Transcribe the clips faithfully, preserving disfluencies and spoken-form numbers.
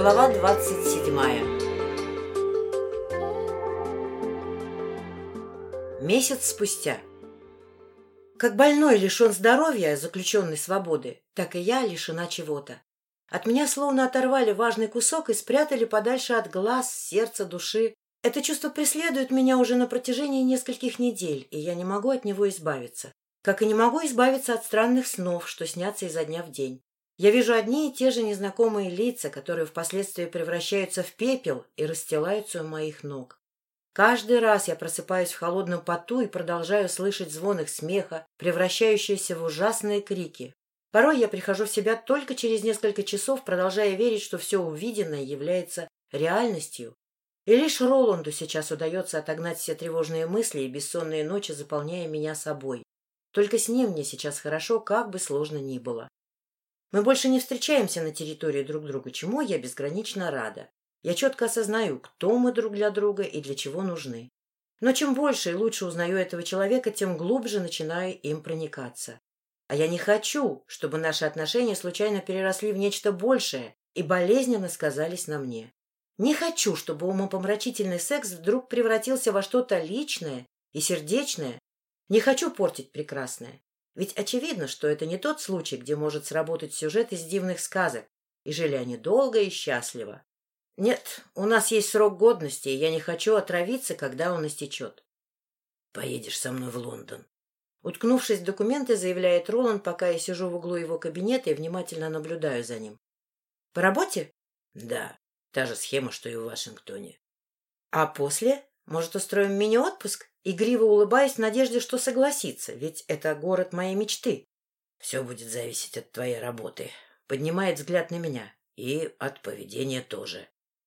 Глава двадцать седьмая. Месяц спустя. Как больной лишен здоровья, заключенный свободы, так и я лишена чего-то. От меня словно оторвали важный кусок и спрятали подальше от глаз, сердца, души. Это чувство преследует меня уже на протяжении нескольких недель, и я не могу от него избавиться. Как и не могу избавиться от странных снов, что снятся изо дня в день. Я вижу одни и те же незнакомые лица, которые впоследствии превращаются в пепел и расстилаются у моих ног. Каждый раз я просыпаюсь в холодном поту и продолжаю слышать звон их смеха, превращающийся в ужасные крики. Порой я прихожу в себя только через несколько часов, продолжая верить, что все увиденное является реальностью. И лишь Роланду сейчас удается отогнать все тревожные мысли и бессонные ночи, заполняя меня собой. Только с ним мне сейчас хорошо, как бы сложно ни было. Мы больше не встречаемся на территории друг друга, чему я безгранично рада. Я четко осознаю, кто мы друг для друга и для чего нужны. Но чем больше и лучше узнаю этого человека, тем глубже начинаю им проникаться. А я не хочу, чтобы наши отношения случайно переросли в нечто большее и болезненно сказались на мне. Не хочу, чтобы умопомрачительный секс вдруг превратился во что-то личное и сердечное. Не хочу портить прекрасное. Ведь очевидно, что это не тот случай, где может сработать сюжет из дивных сказок, и жили они долго и счастливо. Нет, у нас есть срок годности, и я не хочу отравиться, когда он истечет. — Поедешь со мной в Лондон. Уткнувшись в документы, заявляет Роланд, пока я сижу в углу его кабинета и внимательно наблюдаю за ним. — По работе? — Да, та же схема, что и в Вашингтоне. — А после? Может, устроим мини-отпуск? Игриво улыбаясь в надежде, что согласится, ведь это город моей мечты. — Все будет зависеть от твоей работы. Поднимает взгляд на меня. И от поведения тоже.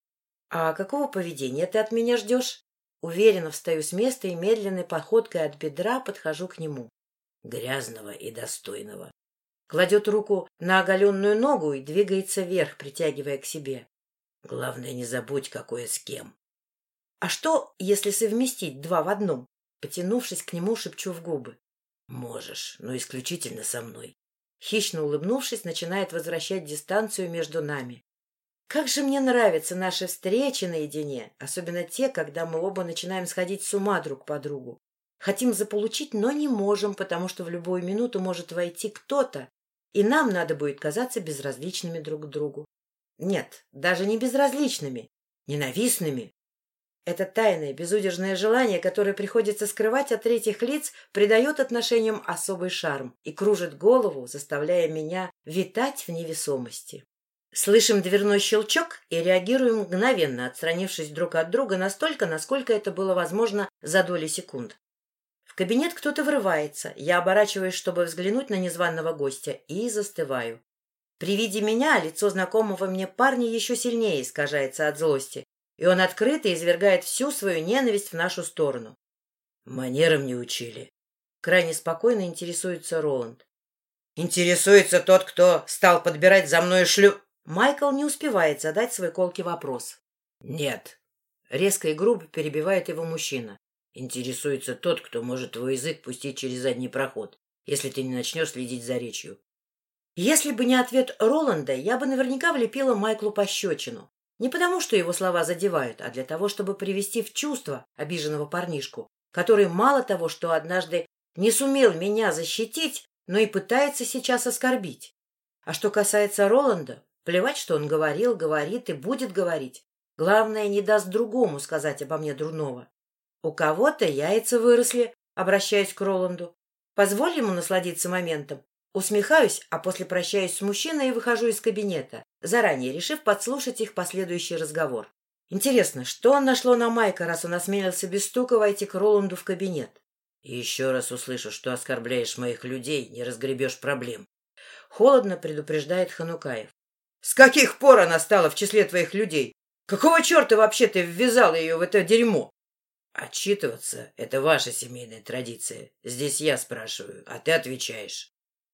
— А какого поведения ты от меня ждешь? Уверенно встаю с места и медленной походкой от бедра подхожу к нему. — Грязного и достойного. Кладет руку на оголенную ногу и двигается вверх, притягивая к себе. — Главное, не забудь, какое с кем. — А что, если совместить два в одном? Потянувшись к нему, шепчу в губы. — Можешь, но исключительно со мной. Хищно улыбнувшись, начинает возвращать дистанцию между нами. Как же мне нравятся наши встречи наедине, особенно те, когда мы оба начинаем сходить с ума друг по другу. Хотим заполучить, но не можем, потому что в любую минуту может войти кто-то, и нам надо будет казаться безразличными друг к другу. Нет, даже не безразличными, ненавистными. Это тайное, безудержное желание, которое приходится скрывать от третьих лиц, придает отношениям особый шарм и кружит голову, заставляя меня витать в невесомости. Слышим дверной щелчок и реагируем мгновенно, отстранившись друг от друга настолько, насколько это было возможно за доли секунд. В кабинет кто-то врывается, я оборачиваюсь, чтобы взглянуть на незваного гостя, и застываю. При виде меня лицо знакомого мне парня еще сильнее искажается от злости, и он открыто извергает всю свою ненависть в нашу сторону. Манерам не учили. Крайне спокойно интересуется Роланд. Интересуется тот, кто стал подбирать за мной шлю... Майкл не успевает задать свой колкий вопрос. Нет. Резко и грубо перебивает его мужчина. Интересуется тот, кто может твой язык пустить через задний проход, если ты не начнешь следить за речью. Если бы не ответ Роланда, я бы наверняка влепила Майклу пощечину. Не потому, что его слова задевают, а для того, чтобы привести в чувство обиженного парнишку, который мало того, что однажды не сумел меня защитить, но и пытается сейчас оскорбить. А что касается Роланда, плевать, что он говорил, говорит и будет говорить. Главное, не даст другому сказать обо мне дурного. У кого-то яйца выросли, обращаясь к Роланду. Позволь ему насладиться моментом. Усмехаюсь, а после прощаюсь с мужчиной и выхожу из кабинета, заранее решив подслушать их последующий разговор. Интересно, что нашло на Майка, раз он осмелился без стука войти к Роланду в кабинет? И еще раз услышу, что оскорбляешь моих людей, не разгребешь проблем. Холодно предупреждает Ханукаев. С каких пор она стала в числе твоих людей? Какого черта вообще ты ввязал ее в это дерьмо? Отчитываться — это ваша семейная традиция. Здесь я спрашиваю, а ты отвечаешь.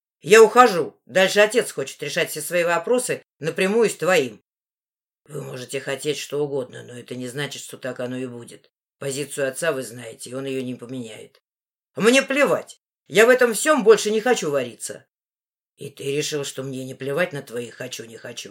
Я ухожу. Дальше отец хочет решать все свои вопросы напрямую с твоим. Вы можете хотеть что угодно, но это не значит, что так оно и будет. Позицию отца вы знаете, и он ее не поменяет. Мне плевать. Я в этом всем больше не хочу вариться. И ты решил, что мне не плевать на твои «хочу, не хочу».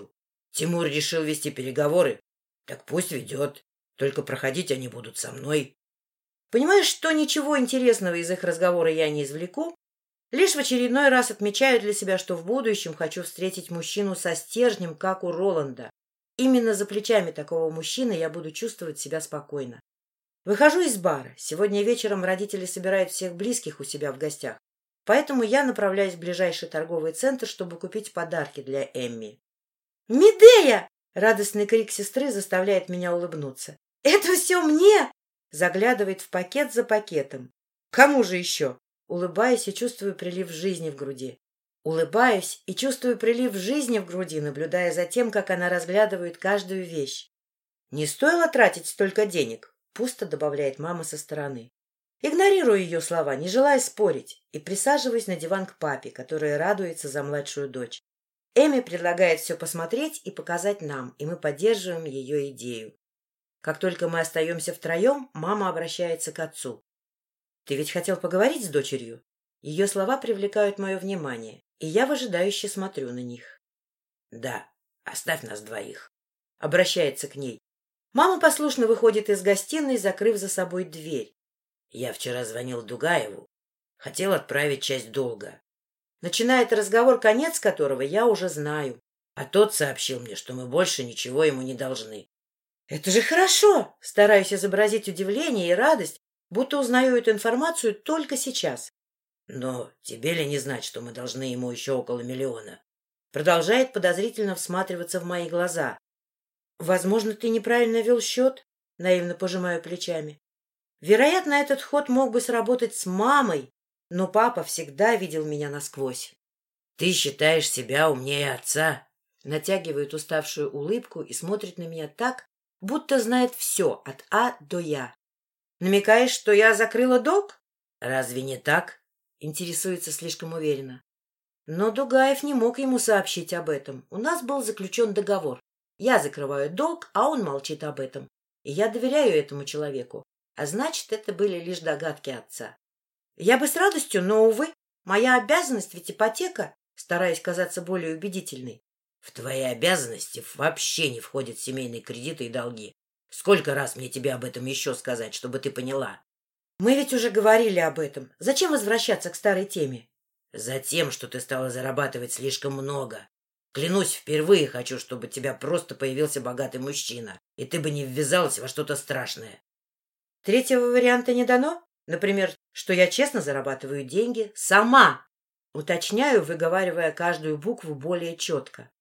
Тимур решил вести переговоры. Так пусть ведет. Только проходить они будут со мной. Понимаешь, что ничего интересного из их разговора я не извлеку, лишь в очередной раз отмечаю для себя, что в будущем хочу встретить мужчину со стержнем, как у Роланда. Именно за плечами такого мужчины я буду чувствовать себя спокойно. Выхожу из бара. Сегодня вечером родители собирают всех близких у себя в гостях, поэтому я направляюсь в ближайший торговый центр, чтобы купить подарки для Эмми. «Медея!» — радостный крик сестры заставляет меня улыбнуться. «Это все мне!» — заглядывает в пакет за пакетом. «Кому же еще?» Улыбаюсь и чувствую прилив жизни в груди. Улыбаюсь и чувствую прилив жизни в груди, наблюдая за тем, как она разглядывает каждую вещь. «Не стоило тратить столько денег», — пусто добавляет мама со стороны. Игнорирую ее слова, не желая спорить, и присаживаюсь на диван к папе, который радуется за младшую дочь. Эми предлагает все посмотреть и показать нам, и мы поддерживаем ее идею. Как только мы остаемся втроем, мама обращается к отцу. «Ты ведь хотел поговорить с дочерью?» Ее слова привлекают мое внимание, и я выжидающе смотрю на них. «Да, оставь нас двоих», — обращается к ней. Мама послушно выходит из гостиной, закрыв за собой дверь. «Я вчера звонил Дугаеву. Хотел отправить часть долга». Начинает разговор, конец которого я уже знаю. А тот сообщил мне, что мы больше ничего ему не должны. «Это же хорошо!» Стараюсь изобразить удивление и радость, будто узнаю эту информацию только сейчас. «Но тебе ли не знать, что мы должны ему еще около миллиона?» Продолжает подозрительно всматриваться в мои глаза. «Возможно, ты неправильно вел счет?» Наивно пожимаю плечами. Вероятно, этот ход мог бы сработать с мамой, но папа всегда видел меня насквозь. «Ты считаешь себя умнее отца?» Натягивает уставшую улыбку и смотрит на меня так, будто знает все от А до Я. «Намекаешь, что я закрыла долг?» «Разве не так?» Интересуется слишком уверенно. Но Дугаев не мог ему сообщить об этом. У нас был заключен договор. Я закрываю долг, а он молчит об этом. И я доверяю этому человеку. А значит, это были лишь догадки отца. Я бы с радостью, но, увы, моя обязанность ведь ипотека, стараясь казаться более убедительной. В твои обязанности вообще не входят семейные кредиты и долги. Сколько раз мне тебе об этом еще сказать, чтобы ты поняла? Мы ведь уже говорили об этом. Зачем возвращаться к старой теме? Затем, что ты стала зарабатывать слишком много. Клянусь, впервые хочу, чтобы у тебя просто появился богатый мужчина, и ты бы не ввязалась во что-то страшное. Третьего варианта не дано? Например, что я честно зарабатываю деньги сама. Уточняю, выговаривая каждую букву более четко.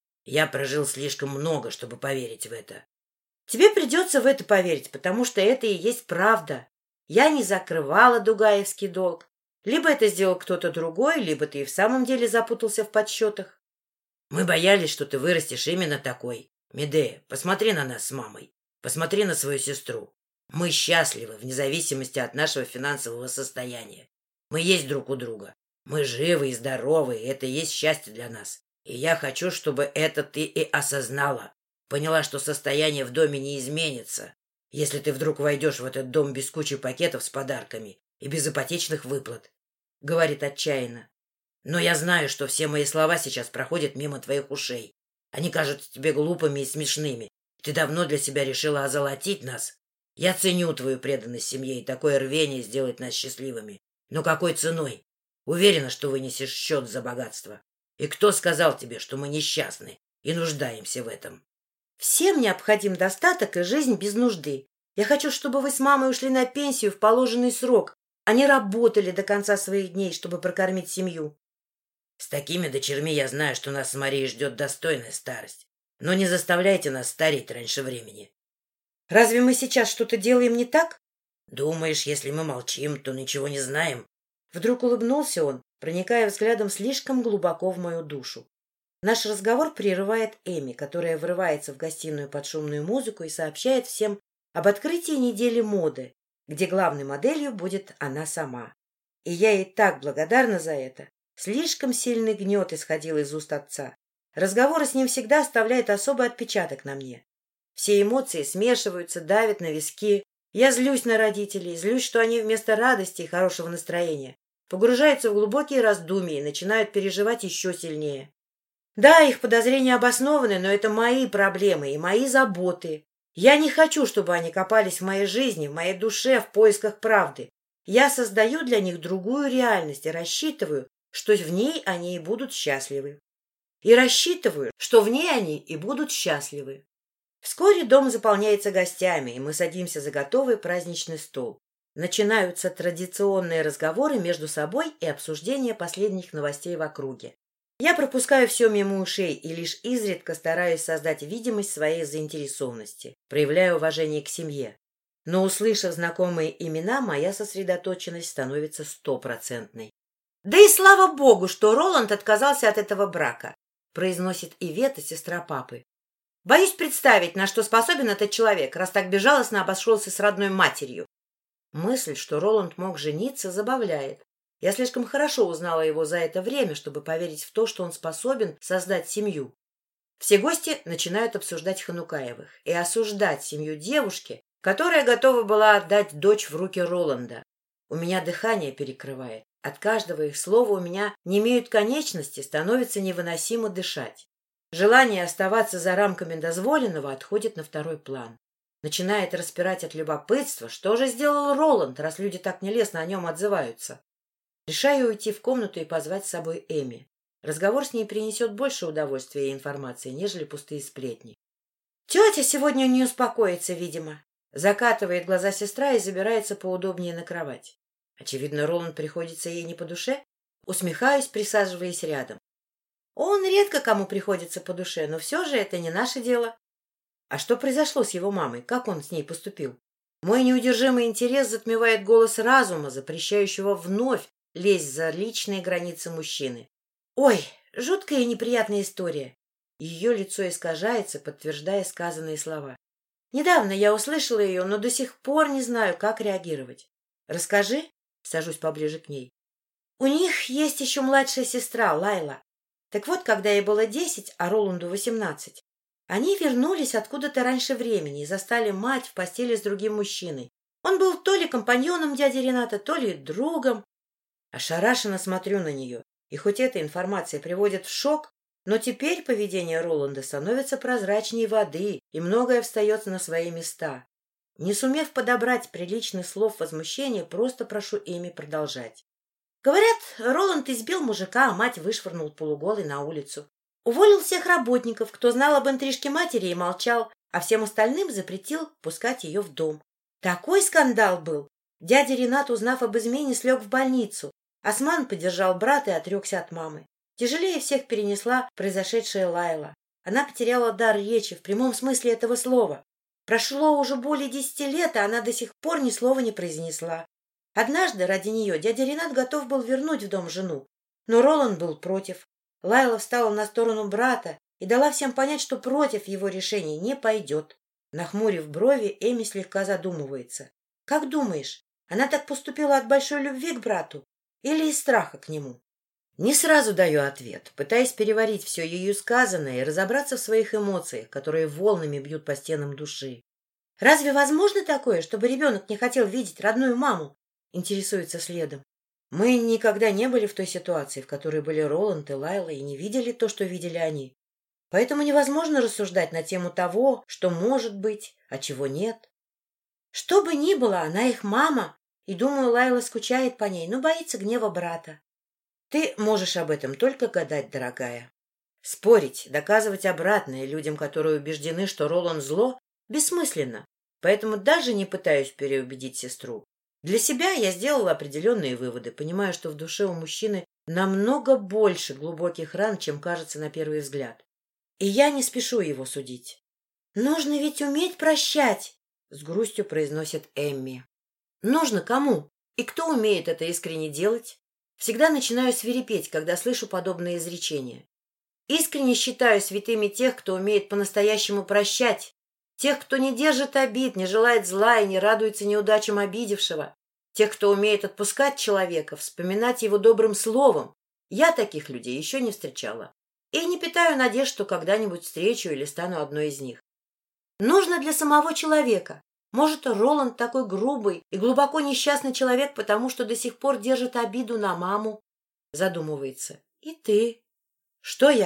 Я прожил слишком много, чтобы поверить в это. Тебе придется в это поверить, потому что это и есть правда. Я не закрывала дугаевский долг. Либо это сделал кто-то другой, либо ты и в самом деле запутался в подсчетах. Мы боялись, что ты вырастешь именно такой. Медея, посмотри на нас с мамой. Посмотри на свою сестру. Мы счастливы, вне зависимости от нашего финансового состояния. Мы есть друг у друга. Мы живы и здоровы, и это и есть счастье для нас. И я хочу, чтобы это ты и осознала. Поняла, что состояние в доме не изменится, если ты вдруг войдешь в этот дом без кучи пакетов с подарками и без ипотечных выплат, — говорит отчаянно. Но я знаю, что все мои слова сейчас проходят мимо твоих ушей. Они кажутся тебе глупыми и смешными. Ты давно для себя решила озолотить нас. Я ценю твою преданность семье и такое рвение сделать нас счастливыми. Но какой ценой? Уверена, что вынесешь счет за богатство. И кто сказал тебе, что мы несчастны и нуждаемся в этом? Всем необходим достаток и жизнь без нужды. Я хочу, чтобы вы с мамой ушли на пенсию в положенный срок, а не работали до конца своих дней, чтобы прокормить семью. С такими дочерьми я знаю, что нас с Марией ждет достойная старость. Но не заставляйте нас стареть раньше времени. Разве мы сейчас что-то делаем не так? Думаешь, если мы молчим, то ничего не знаем? Вдруг улыбнулся он, проникая взглядом слишком глубоко в мою душу. Наш разговор прерывает Эми, которая врывается в гостиную под шумную музыку и сообщает всем об открытии недели моды, где главной моделью будет она сама. И я ей так благодарна за это. Слишком сильный гнет исходил из уст отца. Разговоры с ним всегда оставляют особый отпечаток на мне. Все эмоции смешиваются, давят на виски. Я злюсь на родителей, злюсь, что они вместо радости и хорошего настроения погружаются в глубокие раздумья и начинают переживать еще сильнее. Да, их подозрения обоснованы, но это мои проблемы и мои заботы. Я не хочу, чтобы они копались в моей жизни, в моей душе, в поисках правды. Я создаю для них другую реальность и рассчитываю, что в ней они и будут счастливы. И рассчитываю, что в ней они и будут счастливы. Вскоре дом заполняется гостями, и мы садимся за готовый праздничный стол. Начинаются традиционные разговоры между собой и обсуждение последних новостей в округе. Я пропускаю все мимо ушей и лишь изредка стараюсь создать видимость своей заинтересованности, проявляя уважение к семье. Но, услышав знакомые имена, моя сосредоточенность становится стопроцентной. «Да и слава богу, что Роланд отказался от этого брака», произносит Ивета, сестра папы. «Боюсь представить, на что способен этот человек, раз так безжалостно обошелся с родной матерью». Мысль, что Роланд мог жениться, забавляет. Я слишком хорошо узнала его за это время, чтобы поверить в то, что он способен создать семью. Все гости начинают обсуждать Ханукаевых и осуждать семью девушки, которая готова была отдать дочь в руки Роланда. У меня дыхание перекрывает. От каждого их слова у меня не имеют конечности, становится невыносимо дышать. Желание оставаться за рамками дозволенного отходит на второй план. Начинает распирать от любопытства, что же сделал Роланд, раз люди так нелестно о нем отзываются. Решаю уйти в комнату и позвать с собой Эми. Разговор с ней принесет больше удовольствия и информации, нежели пустые сплетни. Тетя сегодня не успокоится, видимо. Закатывает глаза сестра и забирается поудобнее на кровать. Очевидно, Роланд приходится ей не по душе. Усмехаюсь, присаживаясь рядом. Он редко кому приходится по душе, но все же это не наше дело. А что произошло с его мамой? Как он с ней поступил? Мой неудержимый интерес затмевает голос разума, запрещающего вновь лезть за личные границы мужчины. Ой, жуткая и неприятная история. Ее лицо искажается, подтверждая сказанные слова. Недавно я услышала ее, но до сих пор не знаю, как реагировать. Расскажи, сажусь поближе к ней. У них есть еще младшая сестра, Лайла. Так вот, когда ей было десять, а Роланду восемнадцать, они вернулись откуда-то раньше времени и застали мать в постели с другим мужчиной. Он был то ли компаньоном дяди Рената, то ли другом. Ошарашенно смотрю на нее, и хоть эта информация приводит в шок, но теперь поведение Роланда становится прозрачнее воды, и многое встает на свои места. Не сумев подобрать приличных слов возмущения, просто прошу Эми продолжать. Говорят, Роланд избил мужика, а мать вышвырнул полуголой на улицу. Уволил всех работников, кто знал об интрижке матери, и молчал, а всем остальным запретил пускать ее в дом. Такой скандал был. Дядя Ренат, узнав об измене, слег в больницу. Осман поддержал брата и отрекся от мамы. Тяжелее всех перенесла произошедшая Лайла. Она потеряла дар речи в прямом смысле этого слова. Прошло уже более десяти лет, а она до сих пор ни слова не произнесла. Однажды ради нее дядя Ренат готов был вернуть в дом жену, но Роланд был против. Лайла встала на сторону брата и дала всем понять, что против его решения не пойдет. Нахмурив брови, Эми слегка задумывается. Как думаешь, она так поступила от большой любви к брату или из страха к нему? Не сразу даю ответ, пытаясь переварить все ее сказанное и разобраться в своих эмоциях, которые волнами бьют по стенам души. Разве возможно такое, чтобы ребенок не хотел видеть родную маму? Интересуется следом. Мы никогда не были в той ситуации, в которой были Роланд и Лайла, и не видели то, что видели они. Поэтому невозможно рассуждать на тему того, что может быть, а чего нет. Что бы ни было, она их мама, и, думаю, Лайла скучает по ней, но боится гнева брата. Ты можешь об этом только гадать, дорогая. Спорить, доказывать обратное людям, которые убеждены, что Роланд зло, бессмысленно, поэтому даже не пытаюсь переубедить сестру. Для себя я сделала определенные выводы, понимая, что в душе у мужчины намного больше глубоких ран, чем кажется на первый взгляд. И я не спешу его судить. «Нужно ведь уметь прощать», — с грустью произносит Эмми. «Нужно кому? И кто умеет это искренне делать?» Всегда начинаю свирепеть, когда слышу подобные изречения. Искренне считаю святыми тех, кто умеет по-настоящему прощать, тех, кто не держит обид, не желает зла и не радуется неудачам обидевшего, тех, кто умеет отпускать человека, вспоминать его добрым словом. Я таких людей еще не встречала и не питаю надежд, что когда-нибудь встречу или стану одной из них. Нужно для самого человека. Может, Роланд такой грубый и глубоко несчастный человек, потому что до сих пор держит обиду на маму? Задумывается. И ты? Что я?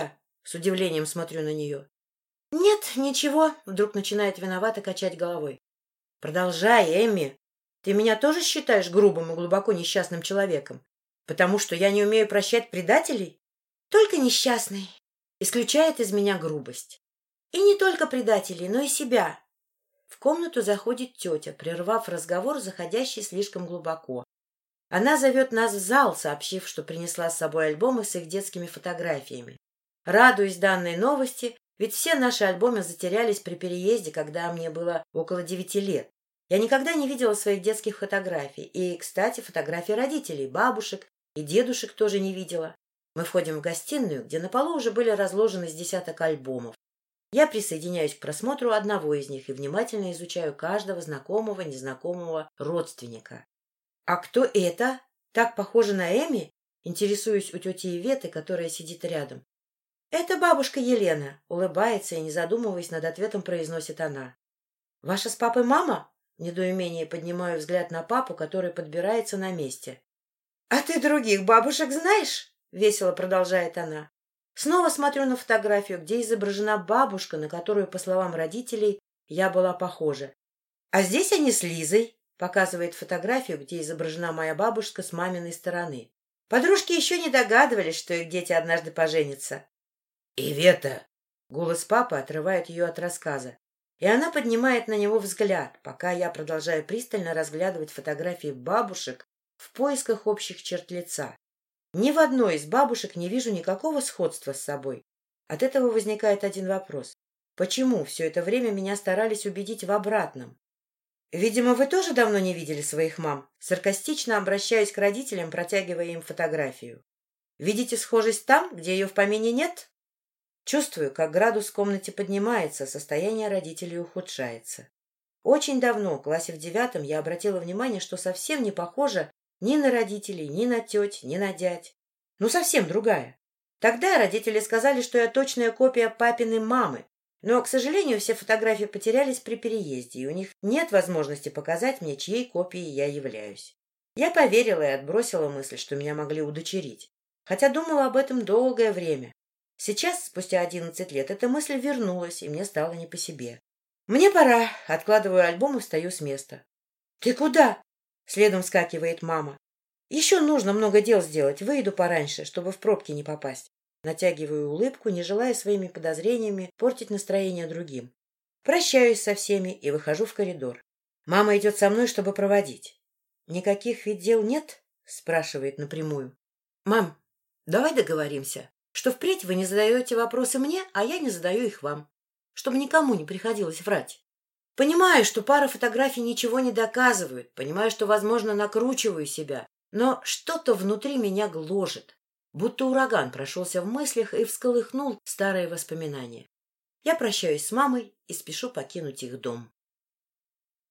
С удивлением смотрю на нее. Нет, ничего, вдруг начинает виновато качать головой. Продолжай, Эмми. Ты меня тоже считаешь грубым и глубоко несчастным человеком? Потому что я не умею прощать предателей? Только несчастный. Исключает из меня грубость. И не только предателей, но и себя. В комнату заходит тетя, прервав разговор, заходящий слишком глубоко. Она зовет нас в зал, сообщив, что принесла с собой альбомы с их детскими фотографиями. Радуюсь данной новости, ведь все наши альбомы затерялись при переезде, когда мне было около девяти лет. Я никогда не видела своих детских фотографий. И, кстати, фотографий родителей, бабушек и дедушек тоже не видела. Мы входим в гостиную, где на полу уже были разложены с десяток альбомов. Я присоединяюсь к просмотру одного из них и внимательно изучаю каждого знакомого, незнакомого родственника. «А кто это? Так похоже на Эми?» Интересуюсь у тети Иветы, которая сидит рядом. «Это бабушка Елена», — улыбается и, не задумываясь над ответом, произносит она. «Ваша с папой мама?» В недоумении поднимаю взгляд на папу, который подбирается на месте. «А ты других бабушек знаешь?» — весело продолжает она. Снова смотрю на фотографию, где изображена бабушка, на которую, по словам родителей, я была похожа. «А здесь они с Лизой», — показывает фотографию, где изображена моя бабушка с маминой стороны. Подружки еще не догадывались, что их дети однажды поженятся. «Ивета!» — голос папы отрывает ее от рассказа. И она поднимает на него взгляд, пока я продолжаю пристально разглядывать фотографии бабушек в поисках общих черт лица. Ни в одной из бабушек не вижу никакого сходства с собой. От этого возникает один вопрос. Почему все это время меня старались убедить в обратном? «Видимо, вы тоже давно не видели своих мам?» Саркастично обращаюсь к родителям, протягивая им фотографию. «Видите схожесть там, где ее в помине нет?» Чувствую, как градус в комнате поднимается, состояние родителей ухудшается. Очень давно, в классе в девятом, я обратила внимание, что совсем не похожа ни на родителей, ни на теть, ни на дядь. Ну, совсем другая. Тогда родители сказали, что я точная копия папиной мамы, но, к сожалению, все фотографии потерялись при переезде, и у них нет возможности показать мне, чьей копией я являюсь. Я поверила и отбросила мысль, что меня могли удочерить, хотя думала об этом долгое время. Сейчас, спустя одиннадцать лет, эта мысль вернулась, и мне стало не по себе. «Мне пора», — откладываю альбом и встаю с места. «Ты куда?» — следом вскакивает мама. «Еще нужно много дел сделать, выйду пораньше, чтобы в пробки не попасть». Натягиваю улыбку, не желая своими подозрениями портить настроение другим. Прощаюсь со всеми и выхожу в коридор. Мама идет со мной, чтобы проводить. «Никаких ведь дел нет?» — спрашивает напрямую. «Мам, давай договоримся, что впредь вы не задаете вопросы мне, а я не задаю их вам, чтобы никому не приходилось врать. Понимаю, что пара фотографий ничего не доказывают, понимаю, что, возможно, накручиваю себя, но что-то внутри меня гложет, будто ураган прошелся в мыслях и всколыхнул старые воспоминания. Я прощаюсь с мамой и спешу покинуть их дом.